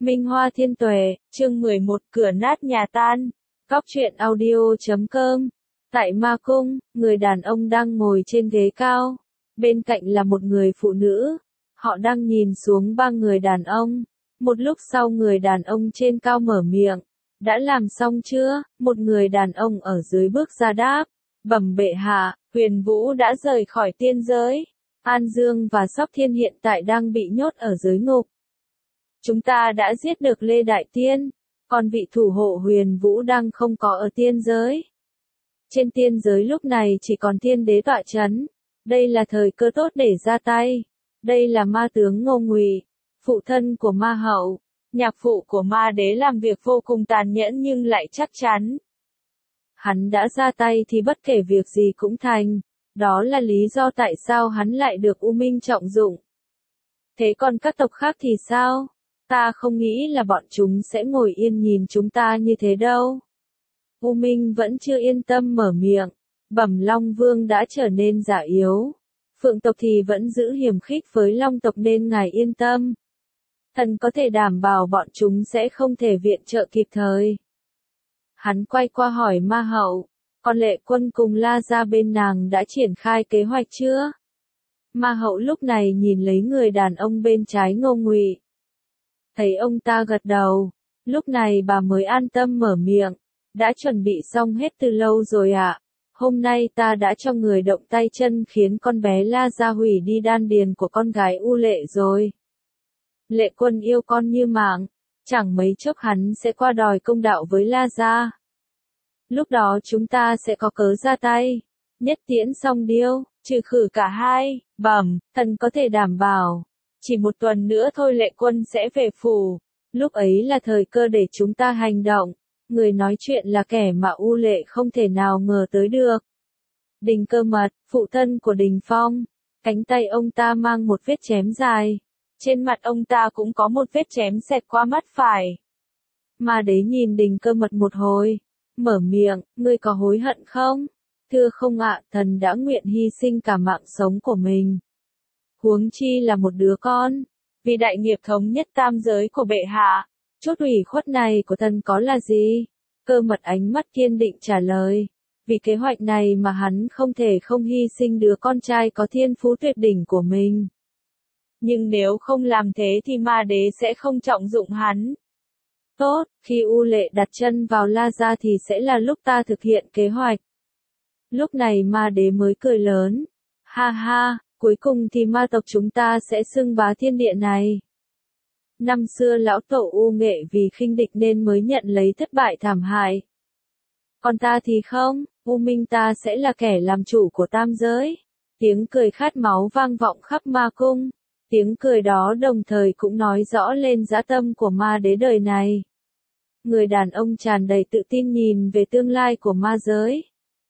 Minh Hoa Thiên Tuệ, chương 11, cửa nát nhà tan. Góc truyện audio.com. Tại Ma Cung, người đàn ông đang ngồi trên ghế cao. Bên cạnh là một người phụ nữ. Họ đang nhìn xuống ba người đàn ông. Một lúc sau người đàn ông trên cao mở miệng. Đã làm xong chưa? Một người đàn ông ở dưới bước ra đáp. Bẩm bệ hạ, Huyền Vũ đã rời khỏi tiên giới. An Dương và Sóc Thiên hiện tại đang bị nhốt ở dưới ngục. Chúng ta đã giết được Lê Đại Tiên, còn vị thủ hộ Huyền Vũ đang không có ở tiên giới. Trên tiên giới lúc này chỉ còn Thiên Đế tọa chấn. Đây là thời cơ tốt để ra tay. Đây là ma tướng Ngô Ngụy, phụ thân của ma hậu, nhạc phụ của ma đế làm việc vô cùng tàn nhẫn nhưng lại chắc chắn. Hắn đã ra tay thì bất kể việc gì cũng thành. Đó là lý do tại sao hắn lại được U Minh trọng dụng. Thế còn các tộc khác thì sao? Ta không nghĩ là bọn chúng sẽ ngồi yên nhìn chúng ta như thế đâu. U Minh vẫn chưa yên tâm mở miệng. Bẩm Long Vương đã trở nên già yếu. Phượng tộc thì vẫn giữ hiềm khích với Long tộc nên ngài yên tâm. Thần có thể đảm bảo bọn chúng sẽ không thể viện trợ kịp thời. Hắn quay qua hỏi ma hậu. Còn Lệ Quân cùng La Gia bên nàng đã triển khai kế hoạch chưa? Ma hậu lúc này nhìn lấy người đàn ông bên trái Ngô Ngụy. Thấy ông ta gật đầu, lúc này bà mới an tâm mở miệng. Đã chuẩn bị xong hết từ lâu rồi ạ. Hôm nay ta đã cho người động tay chân khiến con bé La Gia hủy đi đan điền của con gái U Lệ rồi. Lệ Quân yêu con như mạng, chẳng mấy chốc hắn sẽ qua đòi công đạo với La Gia. Lúc đó chúng ta sẽ có cớ ra tay. Nhất tiễn song điêu, trừ khử cả hai. Bẩm, thần có thể đảm bảo. Chỉ một tuần nữa thôi Lệ Quân sẽ về phủ. Lúc ấy là thời cơ để chúng ta hành động. Người nói chuyện là kẻ mà U Lệ không thể nào ngờ tới được. Đình Cơ Mật, phụ thân của Đình Phong. Cánh tay ông ta mang một vết chém dài. Trên mặt ông ta cũng có một vết chém xẹt qua mắt phải. Ma đế nhìn Đình Cơ Mật một hồi. Mở miệng, ngươi có hối hận không? Thưa không ạ, thần đã nguyện hy sinh cả mạng sống của mình. Huống chi là một đứa con. Vì đại nghiệp thống nhất tam giới của bệ hạ. Chút ủy khuất này của thần có là gì? Cơ Mật ánh mắt kiên định trả lời. Vì kế hoạch này mà hắn không thể không hy sinh đứa con trai có thiên phú tuyệt đỉnh của mình. Nhưng nếu không làm thế thì ma đế sẽ không trọng dụng hắn. Tốt, khi U Lệ đặt chân vào La Gia thì sẽ là lúc ta thực hiện kế hoạch. Lúc này ma đế mới cười lớn. Ha ha, cuối cùng thì ma tộc chúng ta sẽ xưng bá thiên địa này. Năm xưa lão tổ U Nghệ vì khinh địch nên mới nhận lấy thất bại thảm hại. Còn ta thì không, U Minh ta sẽ là kẻ làm chủ của tam giới. Tiếng cười khát máu vang vọng khắp ma cung. Tiếng cười đó đồng thời cũng nói rõ lên dã tâm của ma đế đời này. Người đàn ông tràn đầy tự tin nhìn về tương lai của ma giới.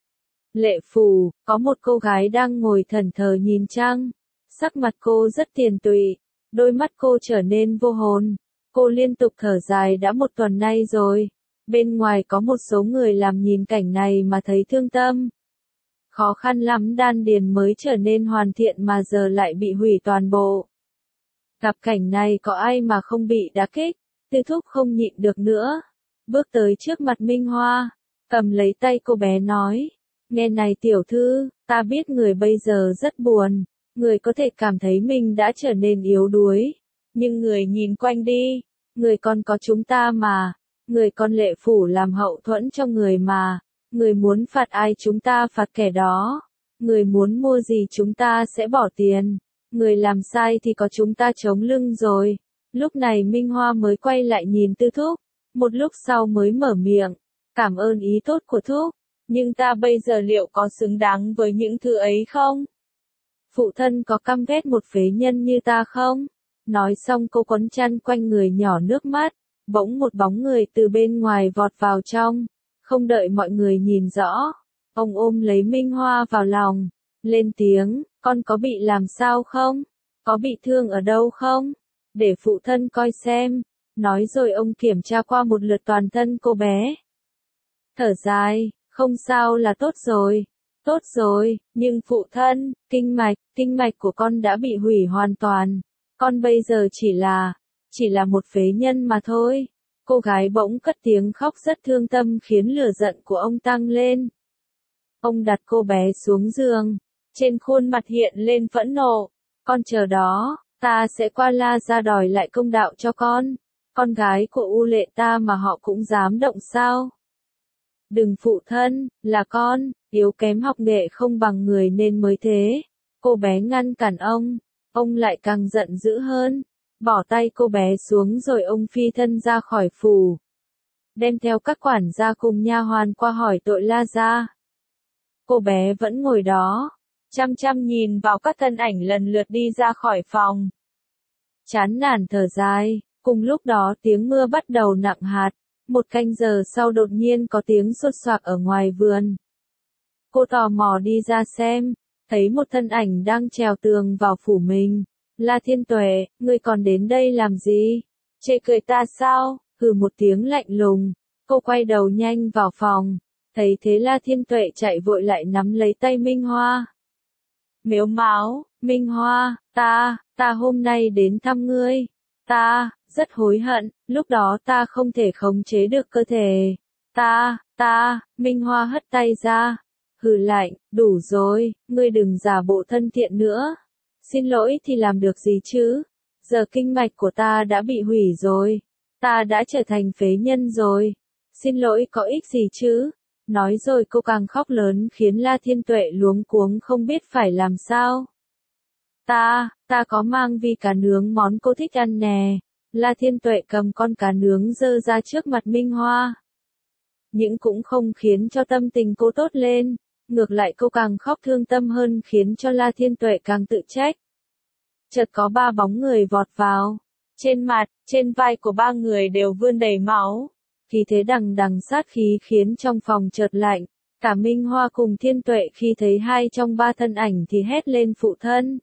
Lệ phủ, có một cô gái đang ngồi thẫn thờ nhìn trăng. Sắc mặt cô rất tiền tụy, đôi mắt cô trở nên vô hồn. Cô liên tục thở dài đã một tuần nay rồi. Bên ngoài có một số người làm nhìn cảnh này mà thấy thương tâm. Khó khăn lắm đan điền mới trở nên hoàn thiện mà giờ lại bị hủy toàn bộ. Gặp cảnh này có ai mà không bị đả kích, Tư Thúc không nhịn được nữa. Bước tới trước mặt Minh Hoa, cầm lấy tay cô bé nói. Nghe này tiểu thư, ta biết người bây giờ rất buồn, người có thể cảm thấy mình đã trở nên yếu đuối. Nhưng người nhìn quanh đi, người còn có chúng ta mà, người còn Lệ phủ làm hậu thuẫn cho người mà, người muốn phạt ai chúng ta phạt kẻ đó, người muốn mua gì chúng ta sẽ bỏ tiền. Người làm sai thì có chúng ta chống lưng rồi. Lúc này Minh Hoa mới quay lại nhìn Tư Thúc. Một lúc sau mới mở miệng. Cảm ơn ý tốt của Thúc. Nhưng ta bây giờ liệu có xứng đáng với những thứ ấy không? Phụ thân có căm ghét một phế nhân như ta không? Nói xong cô quấn chăn quanh người nhỏ nước mắt. Bỗng một bóng người từ bên ngoài vọt vào trong. Không đợi mọi người nhìn rõ. Ông ôm lấy Minh Hoa vào lòng. Lên tiếng, con có bị làm sao không? Có bị thương ở đâu không? Để phụ thân coi xem. Nói rồi ông kiểm tra qua một lượt toàn thân cô bé. Thở dài, không sao là tốt rồi. Tốt rồi, nhưng phụ thân, kinh mạch của con đã bị hủy hoàn toàn. Con bây giờ chỉ là chỉ là một phế nhân mà thôi. Cô gái bỗng cất tiếng khóc rất thương tâm khiến lửa giận của ông tăng lên. Ông đặt cô bé xuống giường, trên khuôn mặt hiện lên phẫn nộ. Con chờ đó, ta sẽ qua La Gia đòi lại công đạo cho con. Con gái của U Lệ ta mà họ cũng dám động sao? Đừng phụ thân, là con, yếu kém học nghệ không bằng người nên mới thế. Cô bé ngăn cản ông lại càng giận dữ hơn. Bỏ tay cô bé xuống rồi ông phi thân ra khỏi phủ. Đem theo các quản gia cùng nha hoàn qua hỏi tội La Gia. Cô bé vẫn ngồi đó, chăm chăm nhìn vào các thân ảnh lần lượt đi ra khỏi phòng. Chán nản thở dài, cùng lúc đó tiếng mưa bắt đầu nặng hạt. Một canh giờ sau đột nhiên có tiếng sột soạc ở ngoài vườn. Cô tò mò đi ra xem, thấy một thân ảnh đang trèo tường vào phủ mình. La Thiên Tuệ, ngươi còn đến đây làm gì? Chê cười ta sao? Hừ một tiếng lạnh lùng. Cô quay đầu nhanh vào phòng. Thấy thế La Thiên Tuệ chạy vội lại nắm lấy tay Minh Hoa. Mếu máo, Minh Hoa, ta hôm nay đến thăm ngươi. Ta, rất hối hận, lúc đó ta không thể khống chế được cơ thể. Minh Hoa hất tay ra. Hừ lạnh, đủ rồi, ngươi đừng giả bộ thân thiện nữa. Xin lỗi thì làm được gì chứ? Giờ kinh mạch của ta đã bị hủy rồi. Ta đã trở thành phế nhân rồi. Xin lỗi có ích gì chứ? Nói rồi cô càng khóc lớn khiến La Thiên Tuệ luống cuống không biết phải làm sao. Ta có mang vi cá nướng món cô thích ăn nè. La Thiên Tuệ cầm con cá nướng dơ ra trước mặt Minh Hoa. Nhưng cũng không khiến cho tâm tình cô tốt lên. Ngược lại cô càng khóc thương tâm hơn khiến cho La Thiên Tuệ càng tự trách. Chợt có 3 bóng người vọt vào. Trên mặt, trên vai của 3 người đều vươn đầy máu. Khí thế đằng đằng sát khí khiến trong phòng chợt lạnh. Cả Minh Hoa cùng Thiên Tuệ khi thấy 2 trong 3 thân ảnh thì hét lên phụ thân.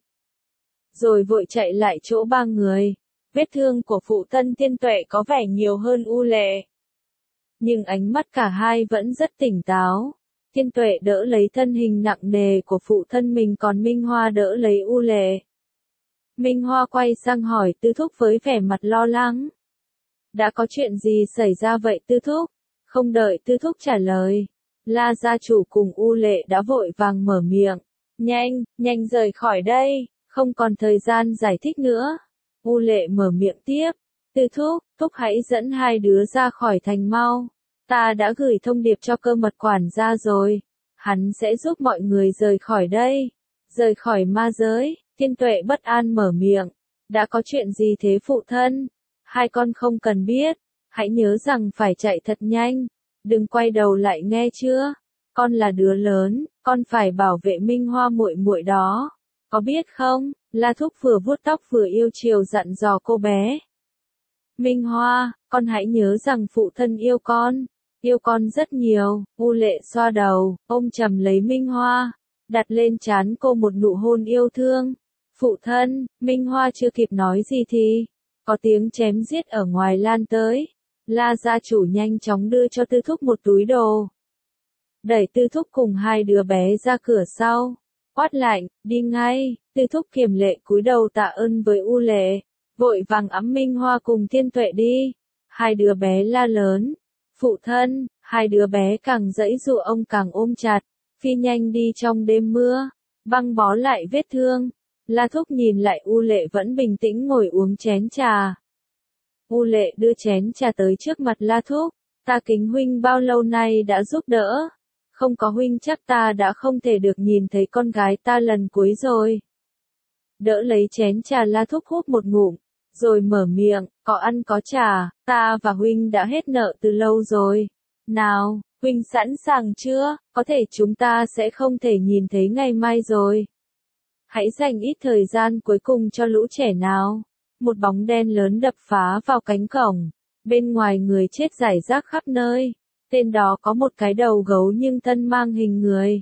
Rồi vội chạy lại chỗ 3 người. Vết thương của phụ thân Thiên Tuệ có vẻ nhiều hơn U Lệ. Nhưng ánh mắt cả hai vẫn rất tỉnh táo. Thiên Tuệ đỡ lấy thân hình nặng nề của phụ thân mình còn Minh Hoa đỡ lấy U Lệ. Minh Hoa quay sang hỏi Tư Thúc với vẻ mặt lo lắng. Đã có chuyện gì xảy ra vậy Tư Thúc? Không đợi Tư Thúc trả lời. La gia chủ cùng U Lệ đã vội vàng mở miệng. Nhanh rời khỏi đây, không còn thời gian giải thích nữa. U Lệ mở miệng tiếp. Tư Thúc hãy dẫn 2 đứa ra khỏi thành mau. Ta đã gửi thông điệp cho Cơ Mật quản gia rồi. Hắn sẽ giúp mọi người rời khỏi đây. Rời khỏi ma giới. Thiên Tuệ bất an mở miệng. Đã có chuyện gì thế phụ thân? 2 con không cần biết. Hãy nhớ rằng phải chạy thật nhanh. Đừng quay đầu lại nghe chưa? Con là đứa lớn, con phải bảo vệ Minh Hoa muội muội đó. Có biết không? La Thúc vừa vuốt tóc vừa yêu chiều dặn dò cô bé. Minh Hoa, con hãy nhớ rằng phụ thân yêu con rất nhiều. U Lệ xoa đầu, ôm chầm lấy Minh Hoa, đặt lên trán cô một nụ hôn yêu thương. Phụ thân, Minh Hoa chưa kịp nói gì thì có tiếng chém giết ở ngoài lan tới. La gia chủ nhanh chóng đưa cho Tư Thúc một túi đồ. Đẩy Tư Thúc cùng 2 đứa bé ra cửa sau. Quát lạnh, đi ngay. Tư Thúc kiềm lệ cúi đầu tạ ơn với U Lệ. Vội vàng ẵm Minh Hoa cùng Thiên Tuệ đi. 2 đứa bé la lớn. Phụ thân, 2 đứa bé càng giãy giụa ông càng ôm chặt. Phi nhanh đi trong đêm mưa. Băng bó lại vết thương. La Thúc nhìn lại U Lệ vẫn bình tĩnh ngồi uống chén trà. U Lệ đưa chén trà tới trước mặt La Thúc. Ta kính huynh bao lâu nay đã giúp đỡ. Không có huynh chắc ta đã không thể được nhìn thấy con gái ta lần cuối rồi. Đỡ lấy chén trà La Thúc hút một ngụm, rồi mở miệng, có ăn có trả, ta và huynh đã hết nợ từ lâu rồi. Nào, huynh sẵn sàng chưa? Có thể chúng ta sẽ không thể nhìn thấy ngày mai rồi. Hãy dành ít thời gian cuối cùng cho lũ trẻ nào. Một bóng đen lớn đập phá vào cánh cổng. Bên ngoài người chết rải rác khắp nơi. Tên đó có một cái đầu gấu nhưng thân mang hình người.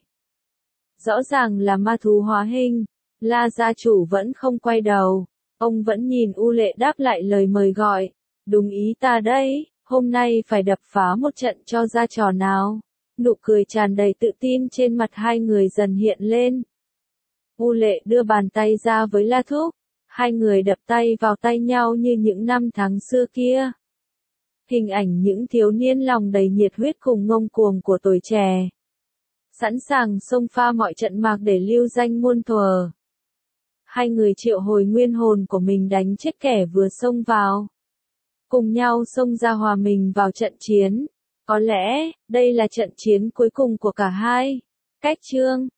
Rõ ràng là ma thú hóa hình. La gia chủ vẫn không quay đầu. Ông vẫn nhìn U Lệ đáp lại lời mời gọi. Đúng ý ta đấy, hôm nay phải đập phá một trận cho ra trò nào. Nụ cười tràn đầy tự tin trên mặt 2 người dần hiện lên. U Lệ đưa bàn tay ra với La Thúc. Hai người đập tay vào tay nhau như những năm tháng xưa kia. Hình ảnh những thiếu niên lòng đầy nhiệt huyết cùng ngông cuồng của tuổi trẻ. Sẵn sàng xông pha mọi trận mạc để lưu danh muôn thuở. Hai người triệu hồi nguyên hồn của mình đánh chết kẻ vừa xông vào. Cùng nhau xông ra hòa mình vào trận chiến. Có lẽ, đây là trận chiến cuối cùng của cả hai. Cách chương